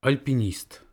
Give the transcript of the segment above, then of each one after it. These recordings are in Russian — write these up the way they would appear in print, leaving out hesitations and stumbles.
Альпинист.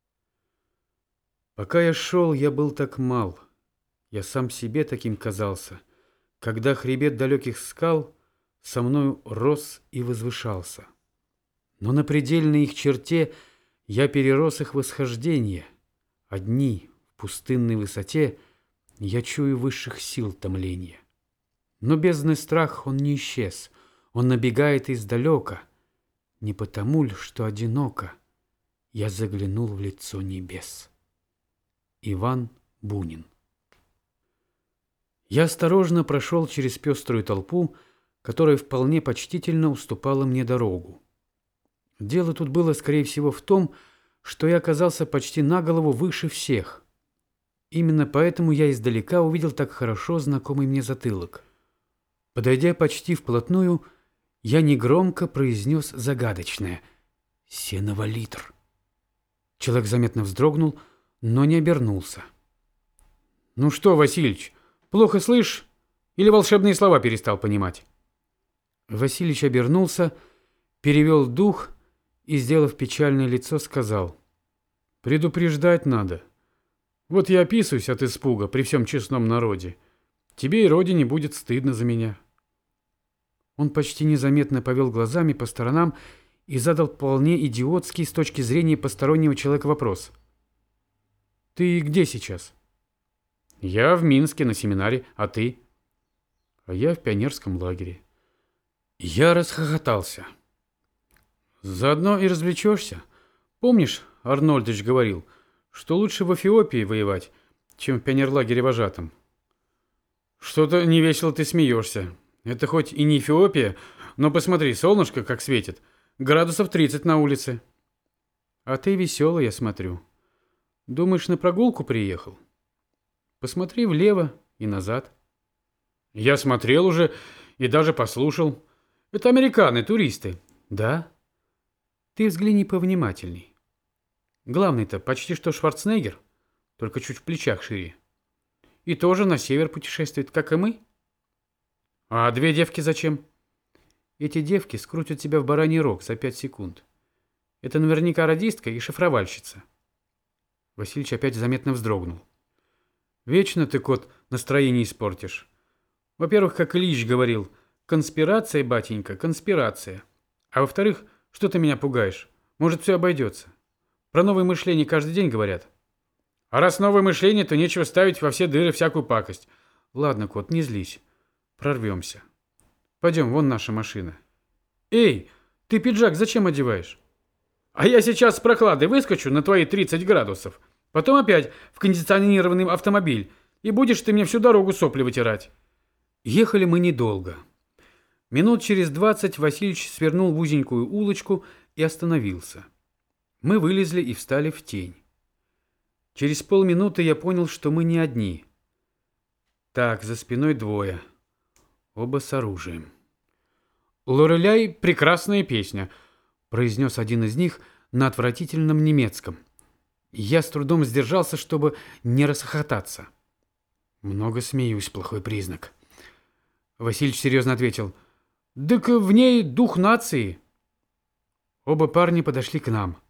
Пока я шел, я был так мал. Я сам себе таким казался, когда хребет далеких скал со мною рос и возвышался. Но на предельной их черте я перерос их восхождение. Одни в пустынной высоте я чую высших сил томление. Но бездный страх, он не исчез, он набегает издалека. Не потому ль, что одиноко я заглянул в лицо небес. Иван Бунин. Я осторожно прошел через пеструю толпу, которая вполне почтительно уступала мне дорогу. Дело тут было, скорее всего, в том, что я оказался почти на голову выше всех. Именно поэтому я издалека увидел так хорошо знакомый мне затылок. Подойдя почти вплотную, я негромко произнес загадочное «Сеновалитр». Человек заметно вздрогнул, но не обернулся. «Ну что, Васильич, плохо слышишь? Или волшебные слова перестал понимать?» Васильич обернулся, перевел дух и, сделав печальное лицо, сказал: «Предупреждать надо. Вот я описываюсь от испуга при всем честном народе. Тебе и родине будет стыдно за меня». Он почти незаметно повел глазами по сторонам и задал вполне идиотский с точки зрения постороннего человека вопрос. «Ты где сейчас?» «Я в Минске на семинаре, а ты?» «А я в пионерском лагере». Я расхохотался. «Заодно и развлечешься. Помнишь, Арнольдович говорил, что лучше в Эфиопии воевать, чем в пионерлагере вожатым?» «Что-то невесело ты смеешься. Это хоть и не Эфиопия, но посмотри, солнышко как светит. Градусов 30 на улице». «А ты веселый, я смотрю. Думаешь, на прогулку приехал? Посмотри влево и назад». «Я смотрел уже и даже послушал. Это американы, туристы». «Да? Ты взгляни повнимательней. Главный-то почти что Шварценеггер, только чуть в плечах шире. И тоже на север путешествует, как и мы». «А две девки зачем?» «Эти девки скрутят тебя в бараний рог за 5 секунд. Это наверняка радистка и шифровальщица». Васильич опять заметно вздрогнул. «Вечно ты, кот, настроение испортишь. Во-первых, как Ильич говорил, конспирация, батенька, конспирация. А во-вторых, что ты меня пугаешь? Может, все обойдется. Про новое мышление каждый день говорят». «А раз новое мышление, то нечего ставить во все дыры всякую пакость». «Ладно, кот, не злись. Прорвемся. Пойдем, вон наша машина». «Эй, ты пиджак зачем одеваешь?» «А я сейчас с прохладой выскочу на твои 30 градусов. Потом опять в кондиционированный автомобиль. И будешь ты мне всю дорогу сопли вытирать». Ехали мы недолго. Минут через 20 Васильич свернул в узенькую улочку и остановился. Мы вылезли и встали в тень. Через полминуты я понял, что мы не одни. Так, за спиной двое. Оба с оружием. «Лореляй — прекрасная песня», — произнес один из них на отвратительном немецком. Я с трудом сдержался, чтобы не расхохотаться. «Много смеюсь, плохой признак». Васильич серьезно ответил: «Дык в ней дух нации». Оба парня подошли к нам.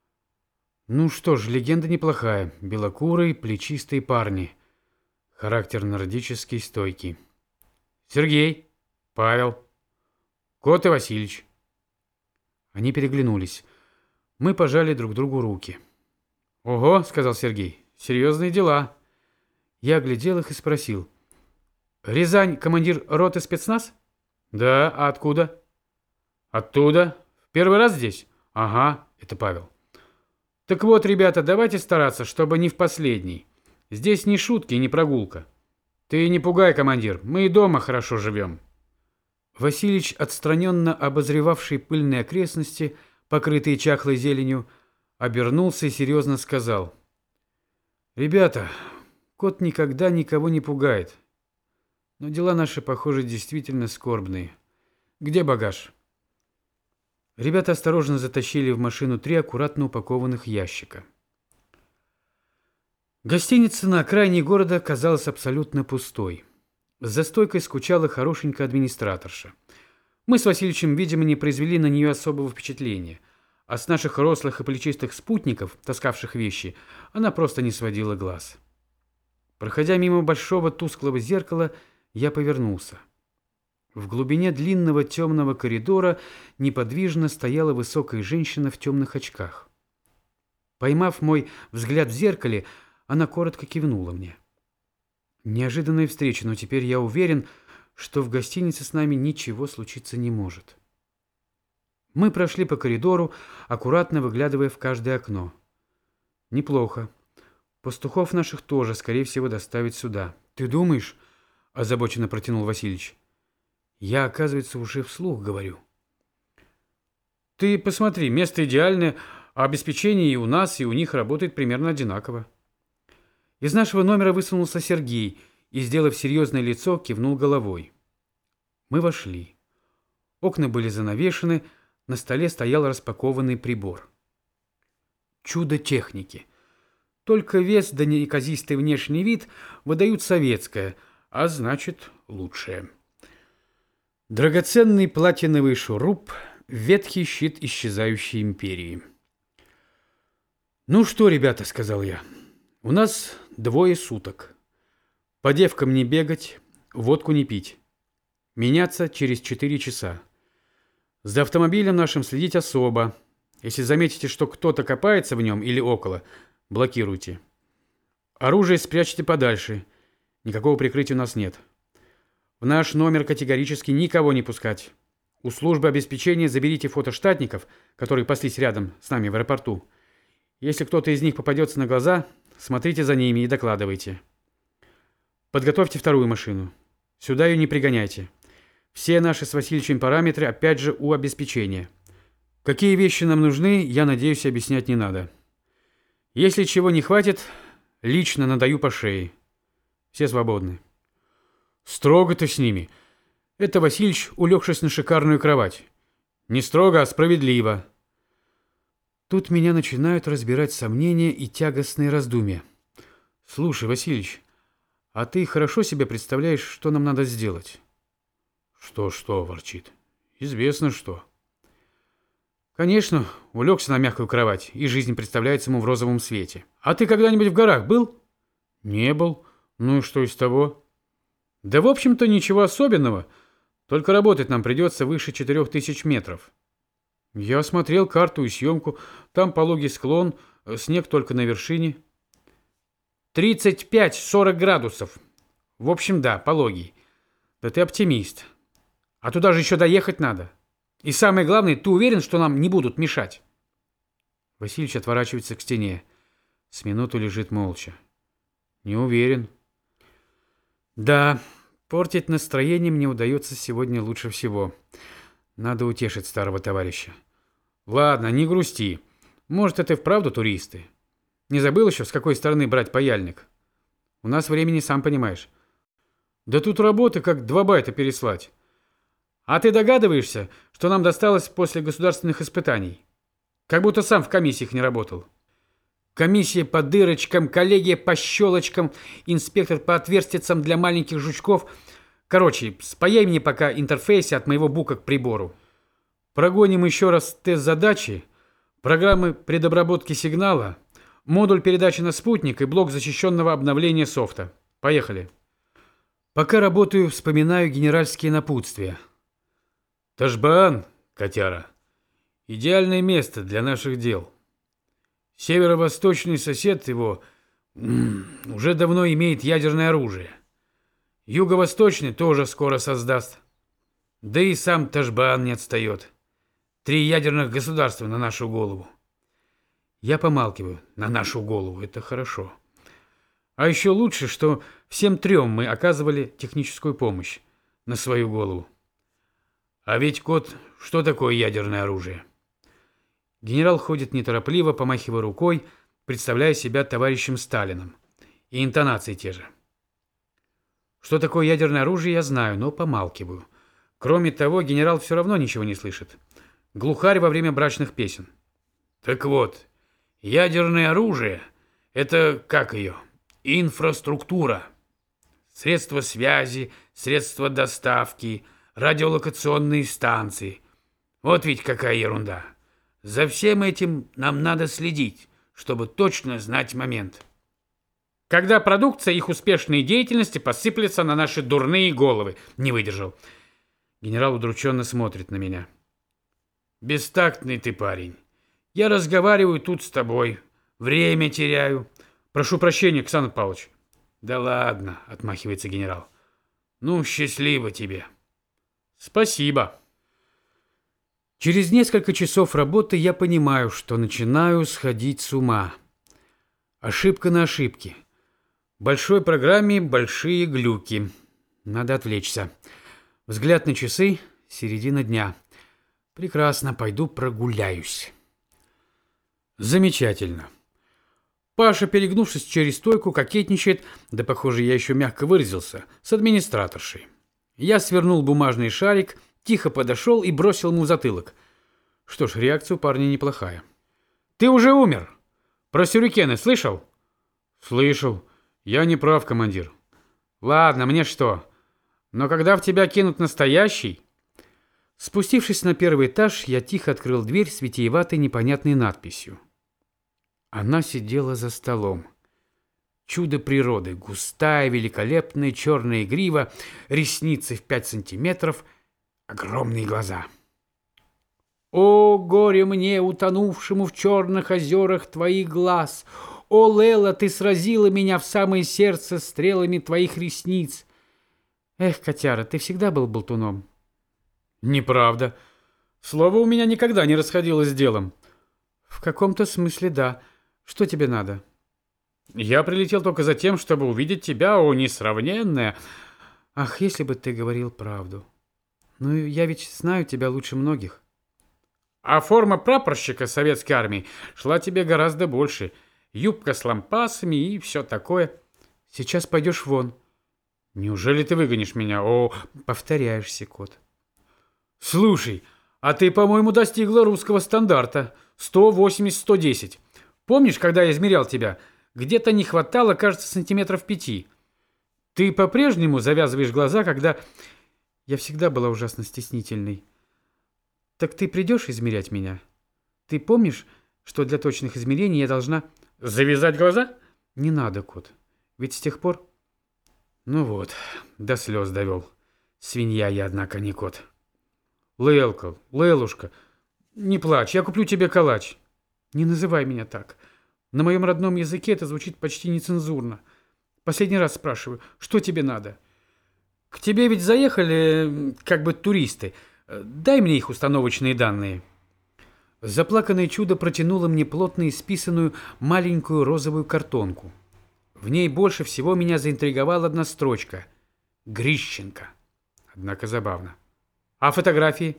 Ну что ж, легенда неплохая. Белокурые, плечистые парни. Характер нордический, стойкий. «Сергей, Павел, Кот и Васильич». Они переглянулись. Мы пожали друг другу руки. «Ого», — сказал Сергей, — «серьезные дела». Я оглядел их и спросил: «Рязань, командир роты спецназ?» «Да, а откуда?» «Оттуда. В первый раз здесь?» «Ага», — это Павел. «Так вот, ребята, давайте стараться, чтобы не в последний. Здесь не шутки и не прогулка. Ты не пугай, командир, мы и дома хорошо живем». Васильич, отстраненно обозревавший пыльные окрестности, покрытые чахлой зеленью, обернулся и серьезно сказал: «Ребята, кот никогда никого не пугает. Но дела наши, похоже, действительно скорбные. Где багаж?» Ребята осторожно затащили в машину 3 аккуратно упакованных ящика. Гостиница на окраине города казалась абсолютно пустой. За стойкой скучала хорошенькая администраторша. Мы с Васильичем, видимо, не произвели на нее особого впечатления. а с наших рослых и плечистых спутников, таскавших вещи, она просто не сводила глаз. Проходя мимо большого тусклого зеркала, я повернулся. В глубине длинного темного коридора неподвижно стояла высокая женщина в темных очках. Поймав мой взгляд в зеркале, она коротко кивнула мне. Неожиданная встреча, но теперь я уверен, что в гостинице с нами ничего случиться не может. Мы прошли по коридору, аккуратно выглядывая в каждое окно. Неплохо. Пастухов наших тоже, скорее всего, доставят сюда. «Ты думаешь?» – озабоченно протянул Васильич. Я, оказывается, уже вслух говорю. «Ты посмотри, место идеальное, а обеспечение и у нас, и у них работает примерно одинаково». Из нашего номера высунулся Сергей и, сделав серьезное лицо, кивнул головой. Мы вошли. Окна были занавешены, на столе стоял распакованный прибор. Чудо техники. Только вес да неказистый внешний вид выдают советское, а значит лучшее. Драгоценный платиновый шуруп, ветхий щит исчезающей империи. «Ну что, ребята», — сказал я, — «у нас 2 суток. По девкам не бегать, водку не пить. Меняться через 4 часа. За автомобилем нашим следить особо. Если заметите, что кто-то копается в нем или около, блокируйте. Оружие спрячьте подальше. Никакого прикрытия у нас нет. В наш номер категорически никого не пускать. У службы обеспечения заберите фото штатников, которые паслись рядом с нами в аэропорту. Если кто-то из них попадется на глаза, смотрите за ними и докладывайте. Подготовьте 2-ю машину. Сюда ее не пригоняйте. Все наши с Васильевичем параметры опять же у обеспечения. Какие вещи нам нужны, я надеюсь, объяснять не надо. Если чего не хватит, лично надаю по шее. Все свободны. Строго ты с ними. Это Васильич, улегшись на шикарную кровать. Не строго, а справедливо. Тут меня начинают разбирать сомнения и тягостные раздумья. Слушай, Васильич, а ты хорошо себе представляешь, что нам надо сделать? Что, ворчит. Известно что. Конечно, улегся на мягкую кровать, и жизнь представляется ему в розовом свете. А ты когда-нибудь в горах был? Не был. Ну и что из того? Да, в общем-то, ничего особенного. Только работать нам придется выше 4000 метров. Я осмотрел карту и съемку. Там пологий склон, снег только на вершине. 35-40 градусов. В общем, да, пологий. Да ты оптимист. А туда же еще доехать надо. И самое главное, ты уверен, что нам не будут мешать? Васильич отворачивается к стене. С минуту лежит молча. Не уверен. Да, портить настроение мне удается сегодня лучше всего. Надо утешить старого товарища. Ладно, не грусти. Может, это и вправду туристы. Не забыл еще, с какой стороны брать паяльник? У нас времени, сам понимаешь. Да тут работы, как 2 байта переслать. А ты догадываешься, что нам досталось после государственных испытаний? Как будто сам в комиссиях не работал. Комиссия по дырочкам, коллегия по щелочкам, инспектор по отверстицам для маленьких жучков. Короче, спаяй мне пока интерфейсы от моего бука к прибору. Прогоним еще раз тест задачи, программы предобработки сигнала, модуль передачи на спутник и блок защищенного обновления софта. Поехали. Пока работаю, вспоминаю генеральские напутствия. Ташбаан, котяра, идеальное место для наших дел. Северо-восточный сосед его уже давно имеет ядерное оружие. Юго-восточный тоже скоро создаст. Да и сам Ташбаан не отстает. 3 ядерных государства на нашу голову. Я помалкиваю. На нашу голову. Это хорошо. А еще лучше, что всем 3 мы оказывали техническую помощь на свою голову. А ведь, кот, что такое ядерное оружие? Генерал ходит неторопливо, помахивая рукой, представляя себя товарищем Сталиным. И интонации те же. Что такое ядерное оружие, я знаю, но помалкиваю. Кроме того, генерал все равно ничего не слышит. Глухарь во время брачных песен. Так вот, ядерное оружие – это, как ее, инфраструктура. Средства связи, средства доставки, радиолокационные станции. Вот ведь какая ерунда. За всем этим нам надо следить, чтобы точно знать момент. Когда продукция их успешной деятельности посыплется на наши дурные головы. Не выдержал. Генерал удрученно смотрит на меня. Бестактный ты парень. Я разговариваю тут с тобой. Время теряю. Прошу прощения, Александр Павлович. Да ладно, отмахивается генерал. Ну, счастливо тебе. Спасибо. Через несколько часов работы я понимаю, что начинаю сходить с ума. Ошибка на ошибке. В большой программе большие глюки. Надо отвлечься. Взгляд на часы, середина дня. Прекрасно, пойду прогуляюсь. Замечательно. Паша, перегнувшись через стойку, кокетничает, да, похоже, я еще мягко выразился, с администраторшей. Я свернул бумажный шарик, тихо подошел и бросил ему в затылок. Что ж, реакция у парня неплохая. Ты уже умер. Про сюрикены слышал? Слышал. Я не прав, командир. Ладно, мне что? Но когда в тебя кинут настоящий... Спустившись на первый этаж, я тихо открыл дверь с витиеватой непонятной надписью. Она сидела за столом. Чудо природы, густая, великолепная черная грива, ресницы в 5 сантиметров, огромные глаза. О, горе мне, утонувшему в черных озерах твоих глаз! О, Лела, ты сразила меня в самое сердце стрелами твоих ресниц! Эх, котяра, ты всегда был болтуном. Неправда. Слово у меня никогда не расходилось с делом. В каком-то смысле да. Что тебе надо? Я прилетел только за тем, чтобы увидеть тебя, о, несравненная. Ах, если бы ты говорил правду. Ну, я ведь знаю тебя лучше многих. А форма прапорщика советской армии шла тебе гораздо больше. Юбка с лампасами и все такое. Сейчас пойдешь вон. Неужели ты выгонишь меня? О, повторяешься, кот. Слушай, а ты, по-моему, достигла русского стандарта. 180-110. Помнишь, когда я измерял тебя? Где-то не хватало, кажется, сантиметров 5. Ты по-прежнему завязываешь глаза, когда... Я всегда была ужасно стеснительной. Так ты придешь измерять меня? Ты помнишь, что для точных измерений я должна... Завязать глаза? Не надо, кот. Ведь с тех пор... Ну вот, до слез довел. Свинья я, однако, не кот. Лелка, Лелушка, не плачь, я куплю тебе калач. Не называй меня так. На моем родном языке это звучит почти нецензурно. Последний раз спрашиваю, что тебе надо? К тебе ведь заехали как бы туристы. Дай мне их установочные данные. Заплаканное чудо протянуло мне плотно исписанную маленькую розовую картонку. В ней больше всего меня заинтриговала одна строчка. Грищенко. Однако забавно. А фотографии?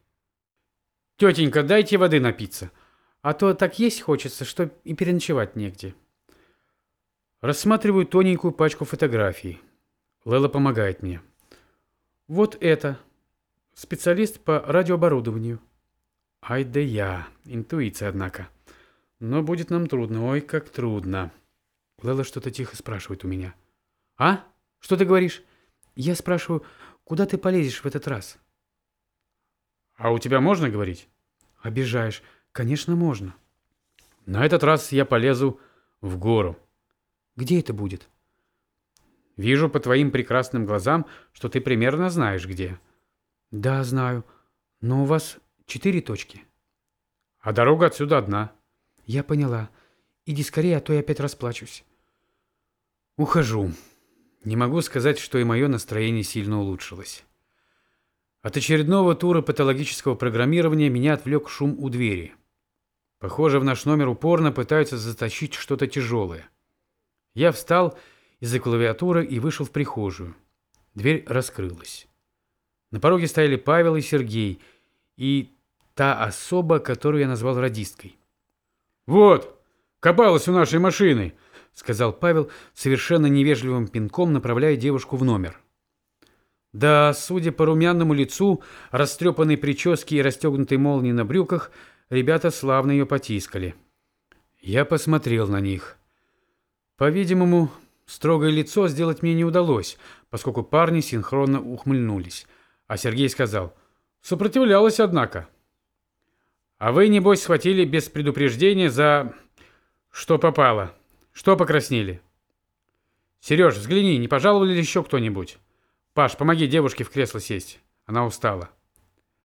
Тетенька, дайте воды напиться. А то так есть хочется, что и переночевать негде. Рассматриваю тоненькую пачку фотографий. Лела помогает мне. Вот это. Специалист по радиооборудованию. Ай да я. Интуиция, однако. Но будет нам трудно. Ой, как трудно. Лела что-то тихо спрашивает у меня. А? Что ты говоришь? Я спрашиваю, куда ты полезешь в этот раз? А у тебя можно говорить? Обижаешь. Конечно, можно. На этот раз я полезу в гору. Где это будет? Вижу по твоим прекрасным глазам, что ты примерно знаешь, где. Да, знаю. Но у вас 4 точки. А дорога отсюда одна. Я поняла. Иди скорее, а то я опять расплачусь. Ухожу. Не могу сказать, что и мое настроение сильно улучшилось. От очередного тура патологического программирования меня отвлек шум у двери. Похоже, в наш номер упорно пытаются затащить что-то тяжелое. Я встал из-за клавиатуры и вышел в прихожую. Дверь раскрылась. На пороге стояли Павел и Сергей, и та особа, которую я назвал радисткой. «Вот, копалась у нашей машины», — сказал Павел, совершенно невежливым пинком направляя девушку в номер. Да, судя по румяному лицу, растрепанной прическе и расстегнутой молнии на брюках, ребята славно ее потискали. Я посмотрел на них. По-видимому, строгое лицо сделать мне не удалось, поскольку парни синхронно ухмыльнулись. А Сергей сказал: «Сопротивлялась, однако». А вы, небось, схватили без предупреждения за... что попало. Что покраснели? Сереж, взгляни, не пожаловали ли еще кто-нибудь? Паш, помоги девушке в кресло сесть. Она устала.